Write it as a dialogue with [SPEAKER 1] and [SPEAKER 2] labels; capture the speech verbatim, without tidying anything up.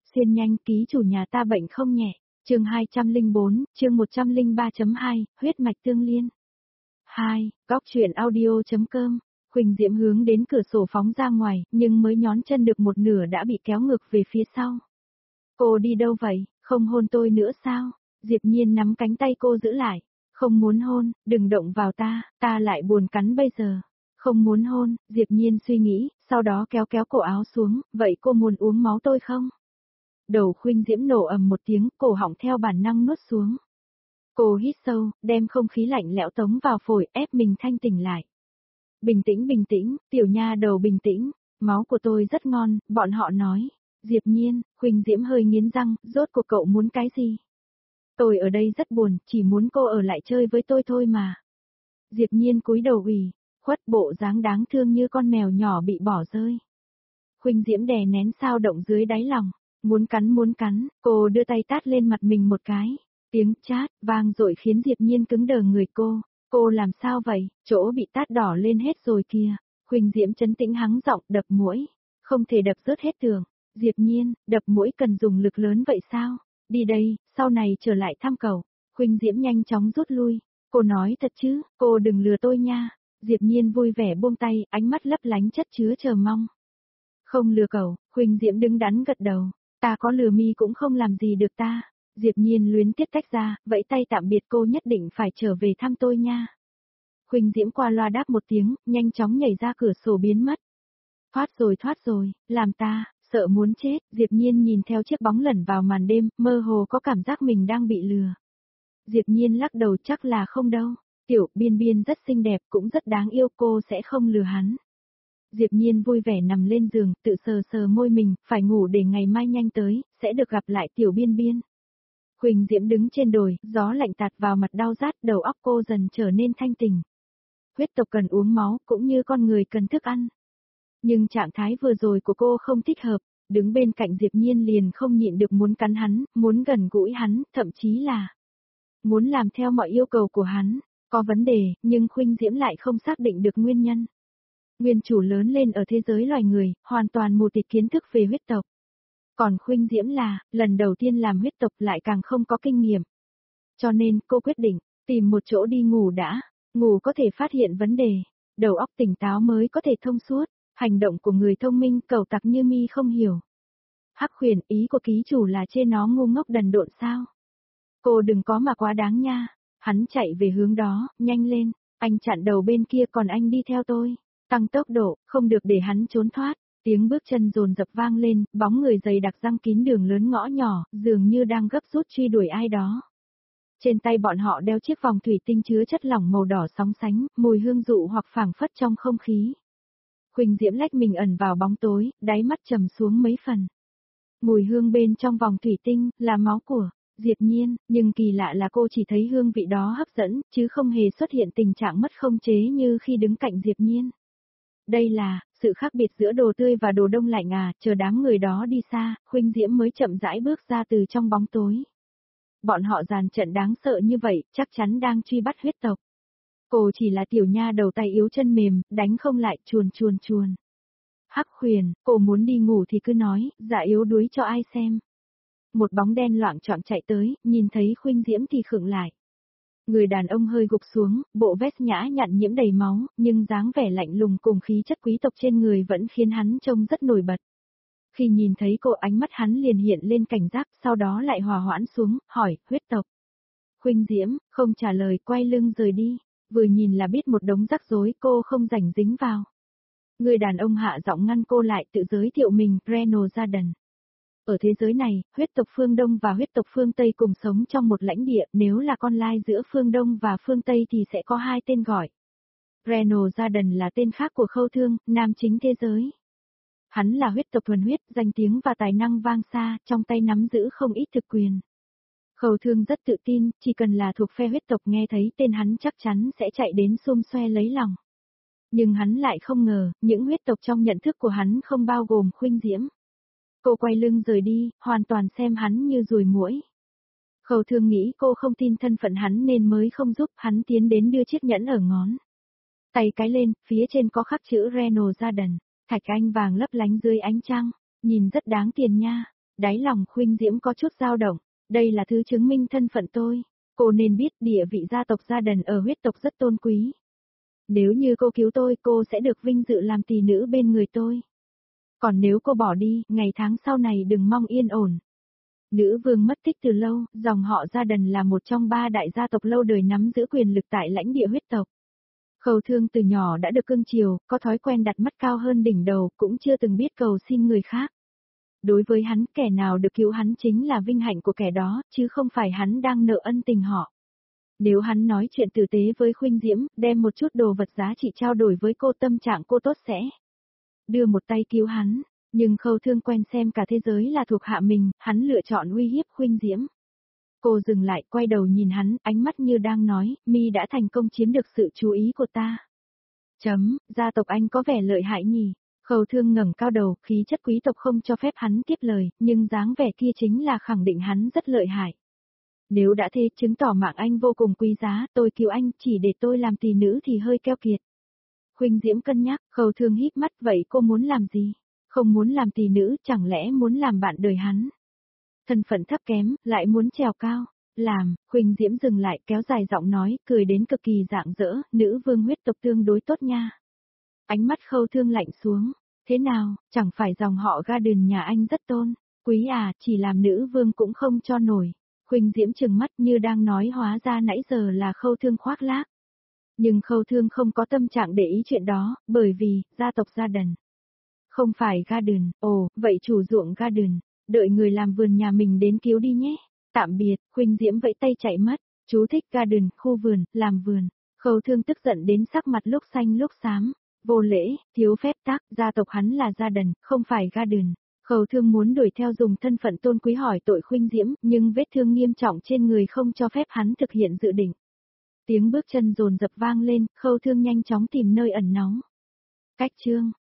[SPEAKER 1] Xiên nhanh, ký chủ nhà ta bệnh không nhẹ. Chương hai trăm lẻ bốn, chương một trăm lẻ ba chấm hai, huyết mạch tương liên. hai. Góc truyện audio.com. Huỳnh Diễm hướng đến cửa sổ phóng ra ngoài, nhưng mới nhón chân được một nửa đã bị kéo ngược về phía sau. Cô đi đâu vậy, không hôn tôi nữa sao? Diệp Nhiên nắm cánh tay cô giữ lại. Không muốn hôn, đừng động vào ta, ta lại buồn cắn bây giờ. Không muốn hôn, Diệp Nhiên suy nghĩ, sau đó kéo kéo cổ áo xuống, vậy cô muốn uống máu tôi không? Đầu Huỳnh Diễm nổ ầm một tiếng, cổ họng theo bản năng nuốt xuống. Cô hít sâu, đem không khí lạnh lẽo tống vào phổi, ép mình thanh tỉnh lại. Bình tĩnh bình tĩnh, tiểu nha đầu bình tĩnh, máu của tôi rất ngon, bọn họ nói. Diệp Nhiên, Huỳnh Diễm hơi nghiến răng, rốt cuộc cậu muốn cái gì? Tôi ở đây rất buồn, chỉ muốn cô ở lại chơi với tôi thôi mà. Diệp Nhiên cúi đầu ủy khuất, bộ dáng đáng thương như con mèo nhỏ bị bỏ rơi. Huỳnh Diễm đè nén sao động dưới đáy lòng, muốn cắn muốn cắn, cô đưa tay tát lên mặt mình một cái. Tiếng chát vang dội khiến Diệp Nhiên cứng đờ người cô. Cô làm sao vậy, chỗ bị tát đỏ lên hết rồi kìa. Huỳnh Diễm trấn tĩnh hắng giọng, đập muỗi, không thể đập rớt hết tường. Diệp Nhiên, đập muỗi cần dùng lực lớn vậy sao? Đi đây, sau này trở lại thăm cậu. Huỳnh Diễm nhanh chóng rút lui. Cô nói thật chứ, cô đừng lừa tôi nha. Diệp Nhiên vui vẻ buông tay, ánh mắt lấp lánh chất chứa chờ mong. Không lừa cậu, Huỳnh Diễm đứng đắn gật đầu. Ta có lừa mi cũng không làm gì được ta. Diệp Nhiên luyến tiếc tách ra, vẫy tay tạm biệt, cô nhất định phải trở về thăm tôi nha. Huỳnh Diễm qua loa đáp một tiếng, nhanh chóng nhảy ra cửa sổ biến mất. Thoát rồi thoát rồi, làm ta, sợ muốn chết. Diệp Nhiên nhìn theo chiếc bóng lẩn vào màn đêm, mơ hồ có cảm giác mình đang bị lừa. Diệp Nhiên lắc đầu, chắc là không đâu. Tiểu Biên Biên rất xinh đẹp, cũng rất đáng yêu, cô sẽ không lừa hắn. Diệp Nhiên vui vẻ nằm lên giường, tự sờ sờ môi mình, phải ngủ để ngày mai nhanh tới, sẽ được gặp lại Tiểu Biên Biên. Huỳnh Diễm đứng trên đồi, gió lạnh tạt vào mặt đau rát, đầu óc cô dần trở nên thanh tỉnh. Huyết tộc cần uống máu, cũng như con người cần thức ăn. Nhưng trạng thái vừa rồi của cô không thích hợp, đứng bên cạnh Diệp Nhiên liền không nhịn được muốn cắn hắn, muốn gần gũi hắn, thậm chí là muốn làm theo mọi yêu cầu của hắn. Có vấn đề, nhưng Huỳnh Diễm lại không xác định được nguyên nhân. Nguyên chủ lớn lên ở thế giới loài người, hoàn toàn mù tịt kiến thức về huyết tộc. Còn Huỳnh Diễm là, lần đầu tiên làm huyết tộc lại càng không có kinh nghiệm. Cho nên, cô quyết định, tìm một chỗ đi ngủ đã, ngủ có thể phát hiện vấn đề, đầu óc tỉnh táo mới có thể thông suốt, hành động của người thông minh cẩu tặc như mi không hiểu. Hắc Huyền, ý của ký chủ là chê nó ngu ngốc đần độn sao? Cô đừng có mà quá đáng nha. Hắn chạy về hướng đó, nhanh lên, anh chặn đầu bên kia còn anh đi theo tôi, tăng tốc độ, không được để hắn trốn thoát. Tiếng bước chân dồn dập vang lên, bóng người dày đặc răng kín đường lớn ngõ nhỏ, dường như đang gấp rút truy đuổi ai đó. Trên tay bọn họ đeo chiếc vòng thủy tinh chứa chất lỏng màu đỏ sóng sánh, mùi hương dụ hoặc phảng phất trong không khí. Huỳnh Diễm lách mình ẩn vào bóng tối, đáy mắt trầm xuống mấy phần. Mùi hương bên trong vòng thủy tinh, là máu của Diệp Nhiên, nhưng kỳ lạ là cô chỉ thấy hương vị đó hấp dẫn, chứ không hề xuất hiện tình trạng mất không chế như khi đứng cạnh Diệp Nhiên. Đây là sự khác biệt giữa đồ tươi và đồ đông lạnh à, chờ đám người đó đi xa, Huỳnh Diễm mới chậm rãi bước ra từ trong bóng tối. Bọn họ dàn trận đáng sợ như vậy, chắc chắn đang truy bắt huyết tộc. Cô chỉ là tiểu nha đầu tay yếu chân mềm, đánh không lại, chuồn chuồn chuồn. Hắc Huyền, cô muốn đi ngủ thì cứ nói, dạ yếu đuối cho ai xem. Một bóng đen loạng choạng chạy tới, nhìn thấy Huỳnh Diễm thì khựng lại. Người đàn ông hơi gục xuống, bộ vest nhã nhặn nhiễm đầy máu, nhưng dáng vẻ lạnh lùng cùng khí chất quý tộc trên người vẫn khiến hắn trông rất nổi bật. Khi nhìn thấy cô, ánh mắt hắn liền hiện lên cảnh giác, sau đó lại hòa hoãn xuống, hỏi, huyết tộc. Huỳnh Diễm, không trả lời, quay lưng rời đi, vừa nhìn là biết một đống rắc rối, cô không rảnh dính vào. Người đàn ông hạ giọng ngăn cô lại, tự giới thiệu mình, Reno Jordan. Ở thế giới này, huyết tộc phương Đông và huyết tộc phương Tây cùng sống trong một lãnh địa, nếu là con lai giữa phương Đông và phương Tây thì sẽ có hai tên gọi. Reno Jordan là tên khác của Khâu Thương, nam chính thế giới. Hắn là huyết tộc thuần huyết, danh tiếng và tài năng vang xa, trong tay nắm giữ không ít thực quyền. Khâu Thương rất tự tin, chỉ cần là thuộc phe huyết tộc nghe thấy tên hắn chắc chắn sẽ chạy đến xum xoe lấy lòng. Nhưng hắn lại không ngờ, những huyết tộc trong nhận thức của hắn không bao gồm Huỳnh Diễm. Cô quay lưng rời đi, hoàn toàn xem hắn như ruồi muỗi. Khâu Thương nghĩ cô không tin thân phận hắn nên mới không giúp, hắn tiến đến đưa chiếc nhẫn ở ngón tay cái lên, phía trên có khắc chữ Reno Jordan, thạch anh vàng lấp lánh dưới ánh trăng, nhìn rất đáng tiền nha. Đáy lòng Khuynh Diễm có chút dao động, đây là thứ chứng minh thân phận tôi. Cô nên biết địa vị gia tộc Gia Đần ở huyết tộc rất tôn quý. Nếu như cô cứu tôi, cô sẽ được vinh dự làm tỳ nữ bên người tôi. Còn nếu cô bỏ đi, ngày tháng sau này đừng mong yên ổn. Nữ vương mất tích từ lâu, dòng họ Gia Đần là một trong ba đại gia tộc lâu đời nắm giữ quyền lực tại lãnh địa huyết tộc. Khâu Thương từ nhỏ đã được cưng chiều, có thói quen đặt mắt cao hơn đỉnh đầu, cũng chưa từng biết cầu xin người khác. Đối với hắn, kẻ nào được cứu hắn chính là vinh hạnh của kẻ đó, chứ không phải hắn đang nợ ân tình họ. Nếu hắn nói chuyện tử tế với Khuynh Diễm, đem một chút đồ vật giá trị trao đổi với cô, tâm trạng cô tốt sẽ đưa một tay cứu hắn. Nhưng Khâu Thương quen xem cả thế giới là thuộc hạ mình, hắn lựa chọn uy hiếp Khuynh Diễm. Cô dừng lại, quay đầu nhìn hắn, ánh mắt như đang nói, mi đã thành công chiếm được sự chú ý của ta. Chấm, gia tộc anh có vẻ lợi hại nhỉ. Khâu Thương ngẩng cao đầu, khí chất quý tộc không cho phép hắn tiếp lời, nhưng dáng vẻ kia chính là khẳng định hắn rất lợi hại. Nếu đã thế, chứng tỏ mạng anh vô cùng quý giá, tôi cứu anh, chỉ để tôi làm tỳ nữ thì hơi keo kiệt. Khuynh Diễm cân nhắc, Khâu Thương híp mắt, vậy cô muốn làm gì? Không muốn làm tỳ nữ, chẳng lẽ muốn làm bạn đời hắn? Thân phận thấp kém, lại muốn trèo cao. Làm, Khuynh Diễm dừng lại, kéo dài giọng nói, cười đến cực kỳ rạng rỡ, nữ vương huyết tộc tương đối tốt nha. Ánh mắt Khâu Thương lạnh xuống, thế nào, chẳng phải dòng họ Garden nhà anh rất tôn, quý à, chỉ làm nữ vương cũng không cho nổi. Khuynh Diễm trừng mắt như đang nói, hóa ra nãy giờ là Khâu Thương khoác lác. Nhưng Khâu Thương không có tâm trạng để ý chuyện đó, bởi vì, gia tộc Gia Đần. Không phải Garden, ồ, vậy chủ ruộng Garden, đợi người làm vườn nhà mình đến cứu đi nhé. Tạm biệt, Khuynh Diễm vẫy tay chạy mất, chú thích Garden, khu vườn, làm vườn. Khâu Thương tức giận đến sắc mặt lúc xanh lúc xám, vô lễ, thiếu phép tắc, gia tộc hắn là Gia Đần, không phải Garden. Khâu Thương muốn đuổi theo dùng thân phận tôn quý hỏi tội Khuynh Diễm, nhưng vết thương nghiêm trọng trên người không cho phép hắn thực hiện dự định. Tiếng bước chân dồn dập vang lên, Khâu Thương nhanh chóng tìm nơi ẩn náu. Cách chương